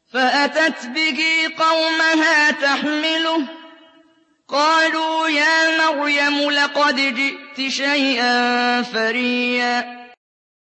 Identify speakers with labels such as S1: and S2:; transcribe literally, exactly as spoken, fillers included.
S1: فأتت به قومها تحمله قالوا يا مريم لقد جئت شيئا فريا